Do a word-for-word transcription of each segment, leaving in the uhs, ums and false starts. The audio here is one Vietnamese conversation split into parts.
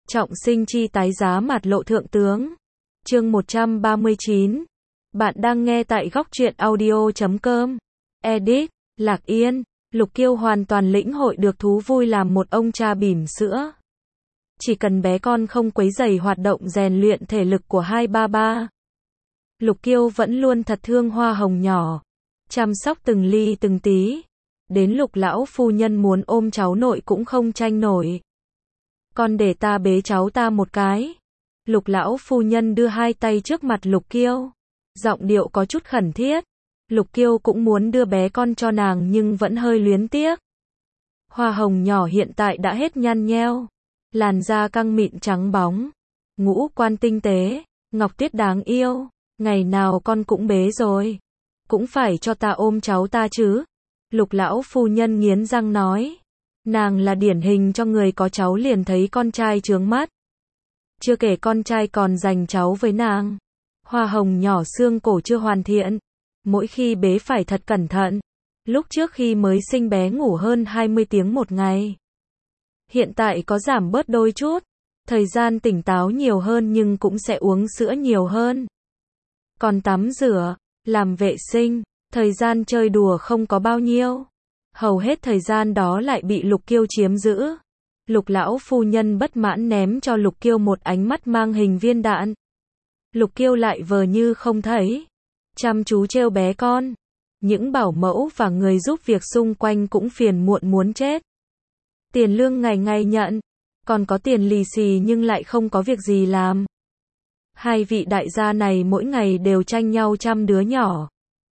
Trọng sinh chi tái giá mạt lộ thượng tướng. Chương một trăm ba mươi chín. Bạn đang nghe tại góc truyện audio chấm com. Edit, Lạc Yên. Lục Kiêu hoàn toàn lĩnh hội được thú vui làm một ông cha bỉm sữa. Chỉ cần bé con không quấy rầy hoạt động rèn luyện thể lực của hai ba ba. Lục Kiêu vẫn luôn thật thương Hoa Hồng nhỏ, chăm sóc từng ly từng tí. Đến Lục lão phu nhân muốn ôm cháu nội cũng không tranh nổi. Con để ta bế cháu ta một cái. Lục lão phu nhân đưa hai tay trước mặt Lục Kiêu, giọng điệu có chút khẩn thiết. Lục Kiêu cũng muốn đưa bé con cho nàng nhưng vẫn hơi luyến tiếc. Hoa Hồng nhỏ hiện tại đã hết nhăn nheo, làn da căng mịn trắng bóng, ngũ quan tinh tế, ngọc tiết đáng yêu. Ngày nào con cũng bế rồi, cũng phải cho ta ôm cháu ta chứ. Lục lão phu nhân nghiến răng nói. Nàng là điển hình cho người có cháu liền thấy con trai chướng mắt. Chưa kể con trai còn giành cháu với nàng. Hoa Hồng nhỏ xương cổ chưa hoàn thiện, mỗi khi bế phải thật cẩn thận. Lúc trước khi mới sinh bé ngủ hơn hai mươi tiếng một ngày, hiện tại có giảm bớt đôi chút. Thời gian tỉnh táo nhiều hơn nhưng cũng sẽ uống sữa nhiều hơn. Còn tắm rửa, làm vệ sinh, thời gian chơi đùa không có bao nhiêu. Hầu hết thời gian đó lại bị Lục Kiêu chiếm giữ. Lục lão phu nhân bất mãn ném cho Lục Kiêu một ánh mắt mang hình viên đạn. Lục Kiêu lại vờ như không thấy, chăm chú trêu bé con. Những bảo mẫu và người giúp việc xung quanh cũng phiền muộn muốn chết. Tiền lương ngày ngày nhận, còn có tiền lì xì nhưng lại không có việc gì làm. Hai vị đại gia này mỗi ngày đều tranh nhau chăm đứa nhỏ.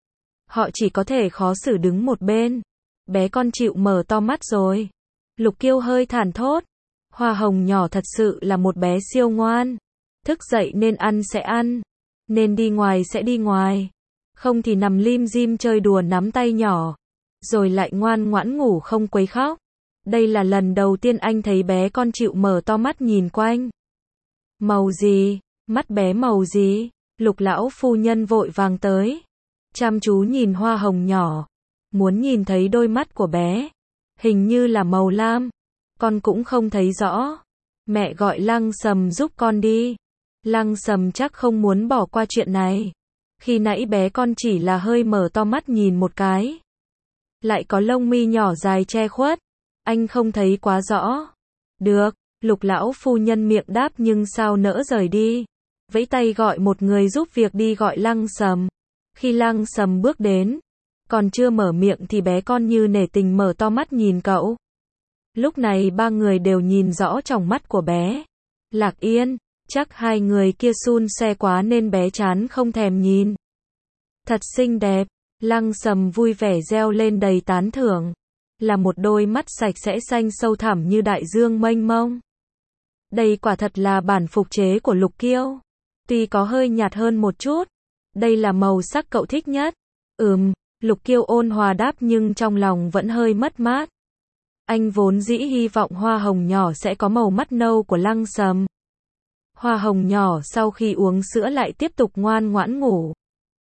Họ chỉ có thể khó xử đứng một bên. Bé con chịu mở to mắt rồi. Lục Kiêu hơi thản thốt. Hoa Hồng nhỏ thật sự là một bé siêu ngoan. Thức dậy nên ăn sẽ ăn, nên đi ngoài sẽ đi ngoài, không thì nằm lim dim chơi đùa nắm tay nhỏ, rồi lại ngoan ngoãn ngủ không quấy khóc. Đây là lần đầu tiên anh thấy bé con chịu mở to mắt nhìn quanh. Màu gì? Mắt bé màu gì? Lục lão phu nhân vội vàng tới, chăm chú nhìn Hoa Hồng nhỏ, muốn nhìn thấy đôi mắt của bé. Hình như là màu lam, con cũng không thấy rõ. Mẹ gọi Lăng Sầm giúp con đi. Lăng Sầm chắc không muốn bỏ qua chuyện này. Khi nãy bé con chỉ là hơi mở to mắt nhìn một cái, lại có lông mi nhỏ dài che khuất, anh không thấy quá rõ. Được, Lục lão phu nhân miệng đáp nhưng sao nỡ rời đi. Vẫy tay gọi một người giúp việc đi gọi Lăng Sầm. Khi Lăng Sầm bước đến, còn chưa mở miệng thì bé con như nể tình mở to mắt nhìn cậu. Lúc này ba người đều nhìn rõ tròng mắt của bé. Lạc Yên, chắc hai người kia xun xe quá nên bé chán không thèm nhìn. Thật xinh đẹp, Lăng Sầm vui vẻ reo lên đầy tán thưởng. Là một đôi mắt sạch sẽ xanh sâu thẳm như đại dương mênh mông. Đây quả thật là bản phục chế của Lục Kiêu. Tuy có hơi nhạt hơn một chút, đây là màu sắc cậu thích nhất. Ừm, Lục Kiêu ôn hòa đáp nhưng trong lòng vẫn hơi mất mát. Anh vốn dĩ hy vọng Hoa Hồng nhỏ sẽ có màu mắt nâu của Lăng Sầm. Hoa Hồng nhỏ sau khi uống sữa lại tiếp tục ngoan ngoãn ngủ.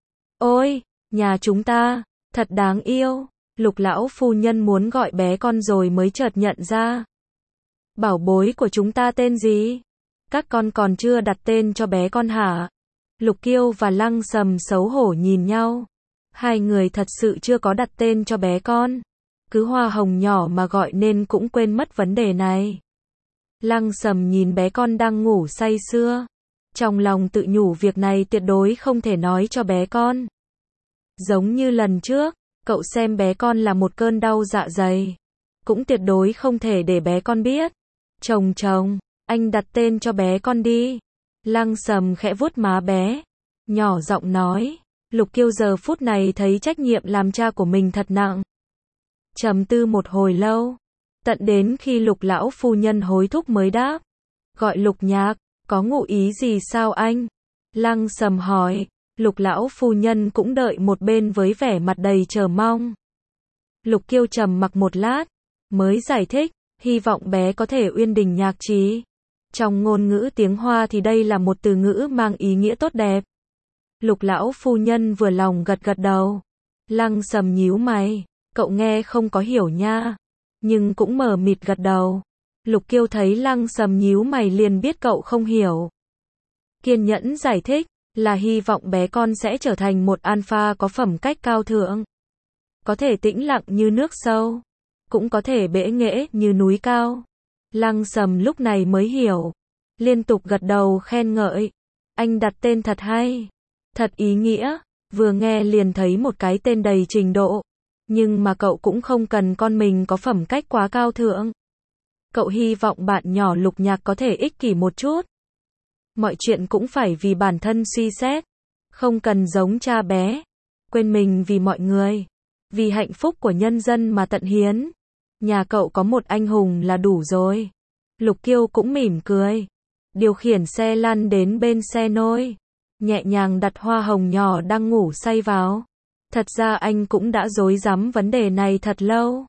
Ôi, nhà chúng ta, thật đáng yêu. Lục lão phu nhân muốn gọi bé con rồi mới chợt nhận ra. Bảo bối của chúng ta tên gì? Các con còn chưa đặt tên cho bé con hả? Lục Kiêu và Lăng Sầm xấu hổ nhìn nhau. Hai người thật sự chưa có đặt tên cho bé con. Cứ Hoa Hồng nhỏ mà gọi nên cũng quên mất vấn đề này. Lăng Sầm nhìn bé con đang ngủ say sưa, trong lòng tự nhủ việc này tuyệt đối không thể nói cho bé con. Giống như lần trước, cậu xem bé con là một cơn đau dạ dày, cũng tuyệt đối không thể để bé con biết. Chồng chồng, anh đặt tên cho bé con đi. Lăng Sầm khẽ vuốt má bé, nhỏ giọng nói. Lục Kiêu giờ phút này thấy trách nhiệm làm cha của mình thật nặng. Trầm tư một hồi lâu, tận đến khi Lục lão phu nhân hối thúc mới đáp. Gọi Lục Nhạc, có ngụ ý gì sao anh? Lăng Sầm hỏi. Lục lão phu nhân cũng đợi một bên với vẻ mặt đầy chờ mong. Lục Kiêu trầm mặc một lát, mới giải thích, hy vọng bé có thể uyên đình nhạc trí. Trong ngôn ngữ tiếng Hoa thì đây là một từ ngữ mang ý nghĩa tốt đẹp. Lục lão phu nhân vừa lòng gật gật đầu. Lăng Sầm nhíu mày, cậu nghe không có hiểu nha, nhưng cũng mờ mịt gật đầu. Lục Kiêu thấy Lăng Sầm nhíu mày liền biết cậu không hiểu. Kiên nhẫn giải thích, là hy vọng bé con sẽ trở thành một alpha có phẩm cách cao thượng. Có thể tĩnh lặng như nước sâu, cũng có thể bẽ nghễ như núi cao. Lăng Sầm lúc này mới hiểu, liên tục gật đầu khen ngợi. Anh đặt tên thật hay, thật ý nghĩa, vừa nghe liền thấy một cái tên đầy trình độ. Nhưng mà cậu cũng không cần con mình có phẩm cách quá cao thượng. Cậu hy vọng bạn nhỏ Lục Nhạc có thể ích kỷ một chút. Mọi chuyện cũng phải vì bản thân suy xét. Không cần giống cha bé. Quên mình vì mọi người. Vì hạnh phúc của nhân dân mà tận hiến. Nhà cậu có một anh hùng là đủ rồi. Lục Kiêu cũng mỉm cười. Điều khiển xe lăn đến bên xe nôi. Nhẹ nhàng đặt hoa hồng nhỏ đang ngủ say vào. Thật ra anh cũng đã rối rắm vấn đề này thật lâu.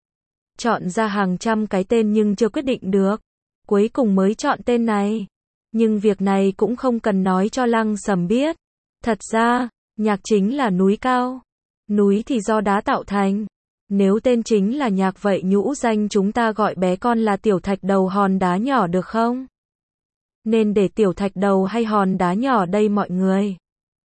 Chọn ra hàng trăm cái tên nhưng chưa quyết định được. Cuối cùng mới chọn tên này. Nhưng việc này cũng không cần nói cho Lăng Sầm biết. Thật ra, Nhạc chính là núi cao. Núi thì do đá tạo thành. Nếu tên chính là Nhạc vậy nhũ danh chúng ta gọi bé con là Tiểu Thạch Đầu hòn đá nhỏ được không? Nên để Tiểu Thạch Đầu hay hòn đá nhỏ đây mọi người?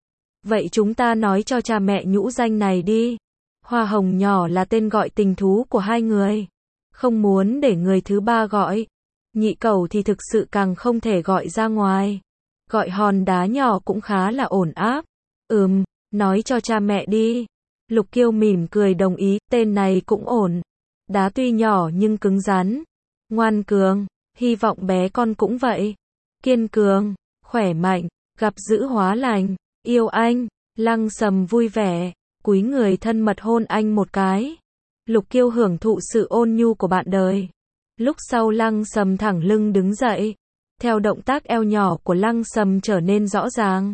Vậy chúng ta nói cho cha mẹ nhũ danh này đi. Hoa hồng nhỏ là tên gọi tình thú của hai người. Không muốn để người thứ ba gọi. Nhị cẩu thì thực sự càng không thể gọi ra ngoài. Gọi hòn đá nhỏ cũng khá là ổn áp. Ừm, nói cho cha mẹ đi. Lục Kiêu mỉm cười đồng ý, tên này cũng ổn. Đá tuy nhỏ nhưng cứng rắn. Ngoan cường, hy vọng bé con cũng vậy. Kiên cường, khỏe mạnh, gặp dữ hóa lành. Yêu anh. Lăng Sầm vui vẻ, cúi người thân mật hôn anh một cái. Lục Kiêu hưởng thụ sự ôn nhu của bạn đời. Lúc sau Lăng Sầm thẳng lưng đứng dậy. Theo động tác eo nhỏ của Lăng Sầm trở nên rõ ràng.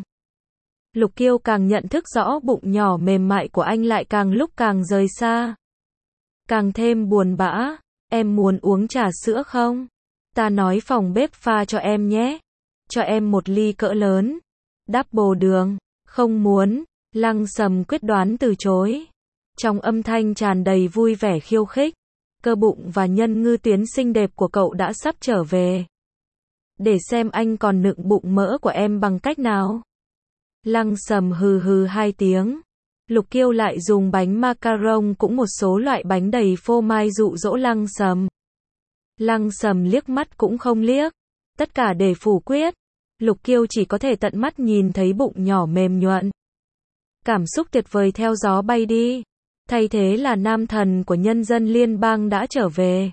Lục Kiêu càng nhận thức rõ bụng nhỏ mềm mại của anh lại càng lúc càng rời xa. Càng thêm buồn bã. Em muốn uống trà sữa không? Ta nói phòng bếp pha cho em nhé. Cho em một ly cỡ lớn. Double đường. Không muốn. Lăng Sầm quyết đoán từ chối. Trong âm thanh tràn đầy vui vẻ khiêu khích. Cơ bụng và nhân ngư tuyến xinh đẹp của cậu đã sắp trở về. Để xem anh còn nựng bụng mỡ của em bằng cách nào. Lăng Sầm hừ hừ hai tiếng. Lục Kiêu lại dùng bánh macaron cũng một số loại bánh đầy phô mai dụ dỗ Lăng Sầm. Lăng Sầm liếc mắt cũng không liếc. Tất cả để phủ quyết. Lục Kiêu chỉ có thể tận mắt nhìn thấy bụng nhỏ mềm nhuận. Cảm xúc tuyệt vời theo gió bay đi. Thay thế là nam thần của nhân dân liên bang đã trở về.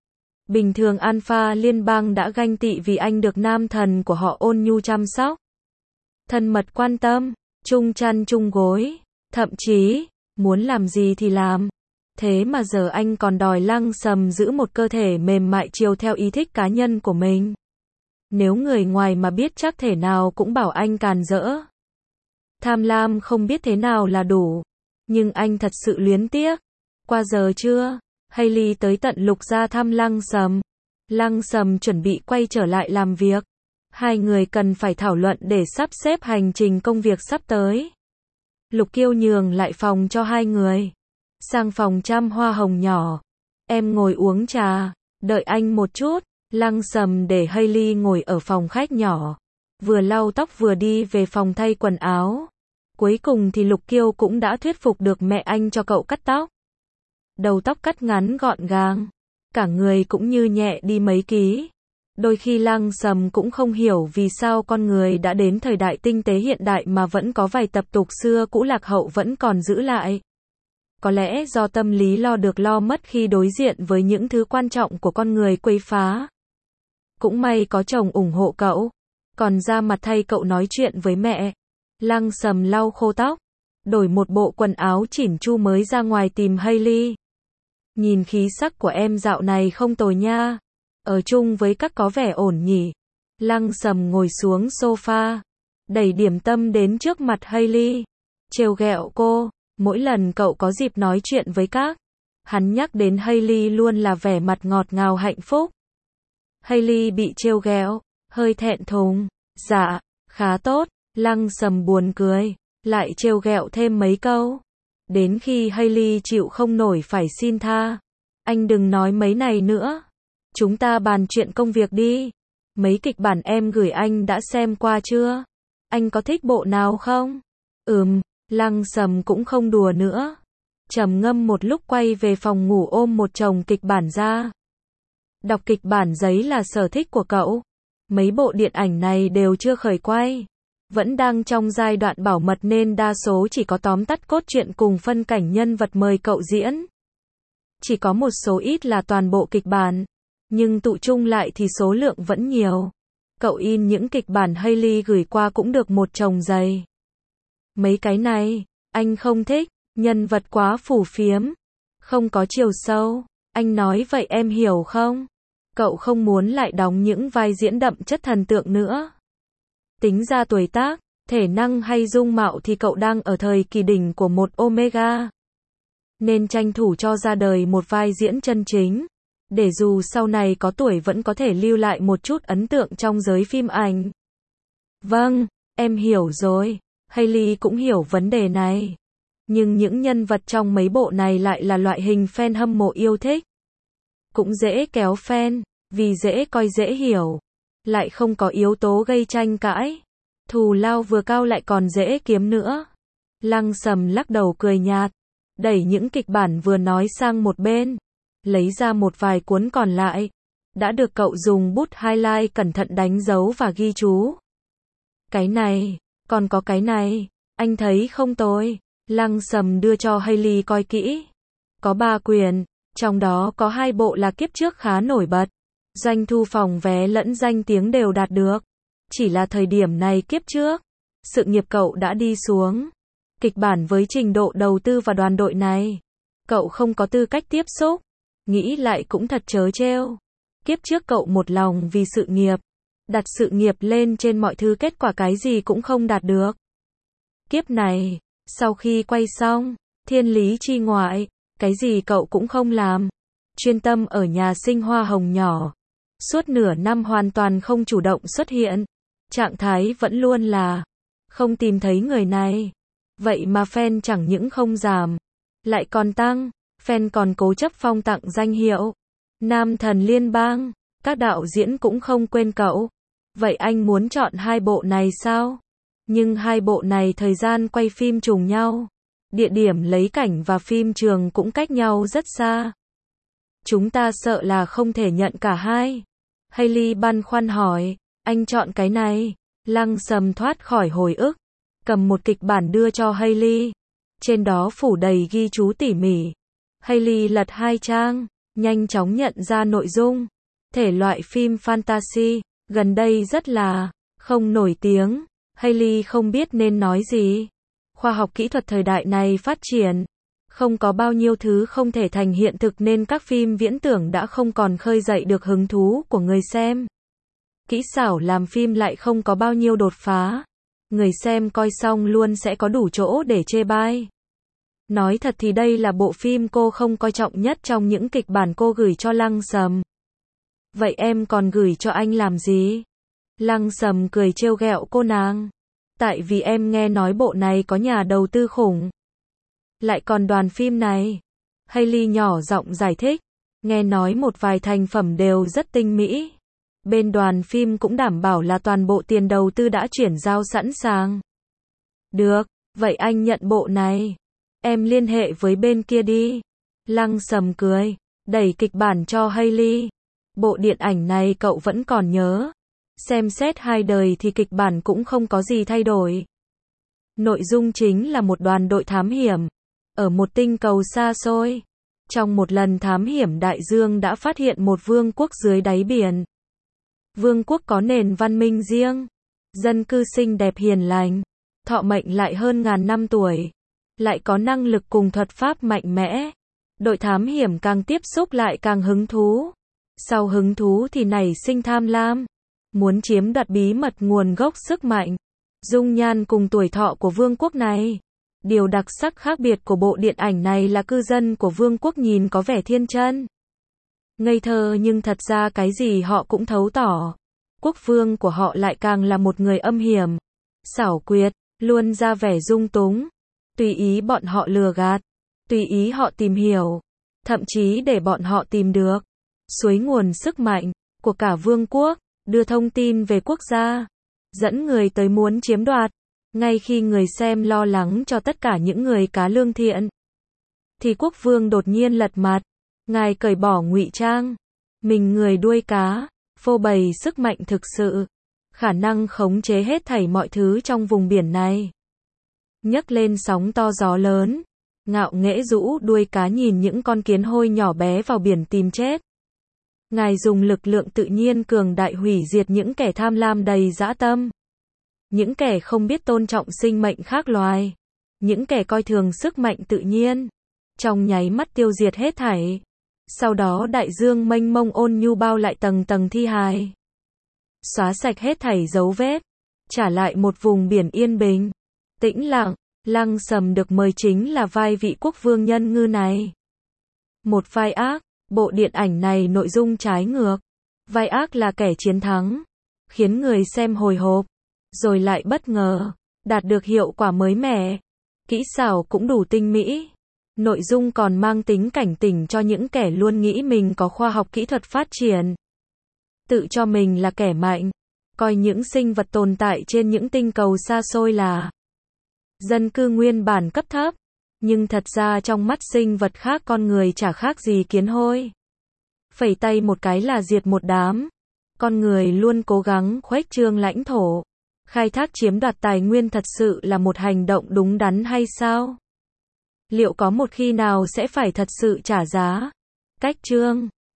Bình thường Alpha liên bang đã ganh tị vì anh được nam thần của họ ôn nhu chăm sóc. Thân mật quan tâm, chung chăn chung gối, thậm chí, muốn làm gì thì làm. Thế mà giờ anh còn đòi Lăng Sầm giữ một cơ thể mềm mại chiều theo ý thích cá nhân của mình. Nếu người ngoài mà biết chắc thể nào cũng bảo anh càn rỡ. Tham lam không biết thế nào là đủ. Nhưng anh thật sự luyến tiếc. Qua giờ chưa? Hailey tới tận Lục gia thăm Lăng Sầm. Lăng Sầm chuẩn bị quay trở lại làm việc. Hai người cần phải thảo luận để sắp xếp hành trình công việc sắp tới. Lục Kiêu nhường lại phòng cho hai người. Sang phòng chăm hoa hồng nhỏ. Em ngồi uống trà. Đợi anh một chút. Lăng Sầm để Hailey ngồi ở phòng khách nhỏ. Vừa lau tóc vừa đi về phòng thay quần áo. Cuối cùng thì Lục Kiêu cũng đã thuyết phục được mẹ anh cho cậu cắt tóc. Đầu tóc cắt ngắn gọn gàng. Cả người cũng như nhẹ đi mấy ký. Đôi khi Lăng Sầm cũng không hiểu vì sao con người đã đến thời đại tinh tế hiện đại mà vẫn có vài tập tục xưa cũ lạc hậu vẫn còn giữ lại. Có lẽ do tâm lý lo được lo mất khi đối diện với những thứ quan trọng của con người quấy phá. Cũng may có chồng ủng hộ cậu. Còn ra mặt thay cậu nói chuyện với mẹ. Lăng Sầm lau khô tóc. Đổi một bộ quần áo chỉn chu mới ra ngoài tìm Hailey. Nhìn khí sắc của em dạo này không tồi nha. Ở chung với các có vẻ ổn nhỉ. Lăng Sầm ngồi xuống sofa. Đẩy điểm tâm đến trước mặt Hailey. Trêu ghẹo cô. Mỗi lần cậu có dịp nói chuyện với các. Hắn nhắc đến Hailey luôn là vẻ mặt ngọt ngào hạnh phúc. Hailey bị trêu ghẹo. Hơi thẹn thùng. Dạ, khá tốt. Lăng Sầm buồn cười. Lại trêu ghẹo thêm mấy câu. Đến khi Hailey chịu không nổi phải xin tha. Anh đừng nói mấy này nữa. Chúng ta bàn chuyện công việc đi. Mấy kịch bản em gửi anh đã xem qua chưa? Anh có thích bộ nào không? Ừm, Lăng Sầm cũng không đùa nữa. Trầm ngâm một lúc quay về phòng ngủ ôm một chồng kịch bản ra. Đọc kịch bản giấy là sở thích của cậu. Mấy bộ điện ảnh này đều chưa khởi quay. Vẫn đang trong giai đoạn bảo mật nên đa số chỉ có tóm tắt cốt truyện cùng phân cảnh nhân vật mời cậu diễn. Chỉ có một số ít là toàn bộ kịch bản. Nhưng tụ chung lại thì số lượng vẫn nhiều. Cậu in những kịch bản Hailey gửi qua cũng được một chồng dày. Mấy cái này, anh không thích, nhân vật quá phù phiếm, không có chiều sâu. Anh nói vậy em hiểu không? Cậu không muốn lại đóng những vai diễn đậm chất thần tượng nữa. Tính ra tuổi tác, thể năng hay dung mạo thì cậu đang ở thời kỳ đỉnh của một Omega. Nên tranh thủ cho ra đời một vai diễn chân chính. Để dù sau này có tuổi vẫn có thể lưu lại một chút ấn tượng trong giới phim ảnh. Vâng, em hiểu rồi. Hailey cũng hiểu vấn đề này. Nhưng những nhân vật trong mấy bộ này lại là loại hình fan hâm mộ yêu thích. Cũng dễ kéo fan, vì dễ coi dễ hiểu. Lại không có yếu tố gây tranh cãi. Thù lao vừa cao lại còn dễ kiếm nữa. Lăng Sầm lắc đầu cười nhạt. Đẩy những kịch bản vừa nói sang một bên. Lấy ra một vài cuốn còn lại. Đã được cậu dùng bút highlight cẩn thận đánh dấu và ghi chú. Cái này, còn có cái này, anh thấy không tồi. Lăng Sầm đưa cho Hailey coi kỹ. Có ba quyển, trong đó có hai bộ là kiếp trước khá nổi bật. Doanh thu phòng vé lẫn danh tiếng đều đạt được. Chỉ là thời điểm này kiếp trước, sự nghiệp cậu đã đi xuống. Kịch bản với trình độ đầu tư và đoàn đội này, cậu không có tư cách tiếp xúc. Nghĩ lại cũng thật trớ trêu. Kiếp trước cậu một lòng vì sự nghiệp, đặt sự nghiệp lên trên mọi thứ, kết quả cái gì cũng không đạt được. Kiếp này, sau khi quay xong, thiên lý chi ngoại, cái gì cậu cũng không làm. Chuyên tâm ở nhà sinh hoa hồng nhỏ. Suốt nửa năm hoàn toàn không chủ động xuất hiện. Trạng thái vẫn luôn là không tìm thấy người này. Vậy mà fan chẳng những không giảm, lại còn tăng. Fan còn cố chấp phong tặng danh hiệu Nam thần liên bang. Các đạo diễn cũng không quên cậu. Vậy anh muốn chọn hai bộ này sao? Nhưng hai bộ này thời gian quay phim trùng nhau. Địa điểm lấy cảnh và phim trường cũng cách nhau rất xa. Chúng ta sợ là không thể nhận cả hai. Hailey băn khoăn hỏi. Anh chọn cái này. Lăng Sầm thoát khỏi hồi ức. Cầm một kịch bản đưa cho Hailey. Trên đó phủ đầy ghi chú tỉ mỉ. Hailey lật hai trang. Nhanh chóng nhận ra nội dung. Thể loại phim fantasy. Gần đây rất là không nổi tiếng. Hailey không biết nên nói gì. Khoa học kỹ thuật thời đại này phát triển. Không có bao nhiêu thứ không thể thành hiện thực nên các phim viễn tưởng đã không còn khơi dậy được hứng thú của người xem. Kỹ xảo làm phim lại không có bao nhiêu đột phá. Người xem coi xong luôn sẽ có đủ chỗ để chê bai. Nói thật thì đây là bộ phim cô không coi trọng nhất trong những kịch bản cô gửi cho Lăng Sầm. Vậy em còn gửi cho anh làm gì? Lăng Sầm cười trêu ghẹo cô nàng. Tại vì em nghe nói bộ này có nhà đầu tư khủng. Lại còn đoàn phim này. Hailey nhỏ giọng giải thích. Nghe nói một vài thành phẩm đều rất tinh mỹ. Bên đoàn phim cũng đảm bảo là toàn bộ tiền đầu tư đã chuyển giao sẵn sàng. Được, vậy anh nhận bộ này. Em liên hệ với bên kia đi. Lăng Sầm cười, đẩy kịch bản cho Hailey. Bộ điện ảnh này cậu vẫn còn nhớ. Xem xét hai đời thì kịch bản cũng không có gì thay đổi. Nội dung chính là một đoàn đội thám hiểm. Ở một tinh cầu xa xôi. Trong một lần thám hiểm đại dương đã phát hiện một vương quốc dưới đáy biển. Vương quốc có nền văn minh riêng. Dân cư xinh đẹp hiền lành. Thọ mệnh lại hơn ngàn năm tuổi. Lại có năng lực cùng thuật pháp mạnh mẽ. Đội thám hiểm càng tiếp xúc lại càng hứng thú. Sau hứng thú thì nảy sinh tham lam. Muốn chiếm đoạt bí mật nguồn gốc sức mạnh. Dung nhan cùng tuổi thọ của vương quốc này. Điều đặc sắc khác biệt của bộ điện ảnh này là cư dân của vương quốc nhìn có vẻ thiên chân. Ngây thơ nhưng thật ra cái gì họ cũng thấu tỏ. Quốc vương của họ lại càng là một người âm hiểm. Xảo quyệt, luôn ra vẻ dung túng. Tùy ý bọn họ lừa gạt. Tùy ý họ tìm hiểu. Thậm chí để bọn họ tìm được. suối nguồn sức mạnh của cả vương quốc, đưa thông tin về quốc gia, dẫn người tới muốn chiếm đoạt. Ngay khi người xem lo lắng cho tất cả những người cá lương thiện, thì quốc vương đột nhiên lật mặt. Ngài cởi bỏ ngụy trang, mình người đuôi cá, phô bày sức mạnh thực sự, khả năng khống chế hết thảy mọi thứ trong vùng biển này. Nhấc lên sóng to gió lớn, ngạo nghễ rũ đuôi cá nhìn những con kiến hôi nhỏ bé vào biển tìm chết. Ngài dùng lực lượng tự nhiên cường đại hủy diệt những kẻ tham lam đầy dã tâm, những kẻ không biết tôn trọng sinh mệnh khác loài, những kẻ coi thường sức mạnh tự nhiên, trong nháy mắt tiêu diệt hết thảy. Sau đó đại dương mênh mông ôn nhu bao lại tầng tầng thi hài, xóa sạch hết thảy dấu vết, trả lại một vùng biển yên bình, tĩnh lặng. Lăng Sầm được mời chính là vai vị quốc vương nhân ngư này. Một vai ác, bộ điện ảnh này nội dung trái ngược. Vai ác là kẻ chiến thắng, khiến người xem hồi hộp, rồi lại bất ngờ, đạt được hiệu quả mới mẻ. Kỹ xảo cũng đủ tinh mỹ. Nội dung còn mang tính cảnh tỉnh cho những kẻ luôn nghĩ mình có khoa học kỹ thuật phát triển, tự cho mình là kẻ mạnh, coi những sinh vật tồn tại trên những tinh cầu xa xôi là dân cư nguyên bản cấp thấp, nhưng thật ra trong mắt sinh vật khác con người chả khác gì kiến hôi. Phẩy tay một cái là diệt một đám. Con người luôn cố gắng khuếch trương lãnh thổ, khai thác chiếm đoạt tài nguyên thật sự là một hành động đúng đắn hay sao? Liệu có một khi nào sẽ phải thật sự trả giá? Cách chương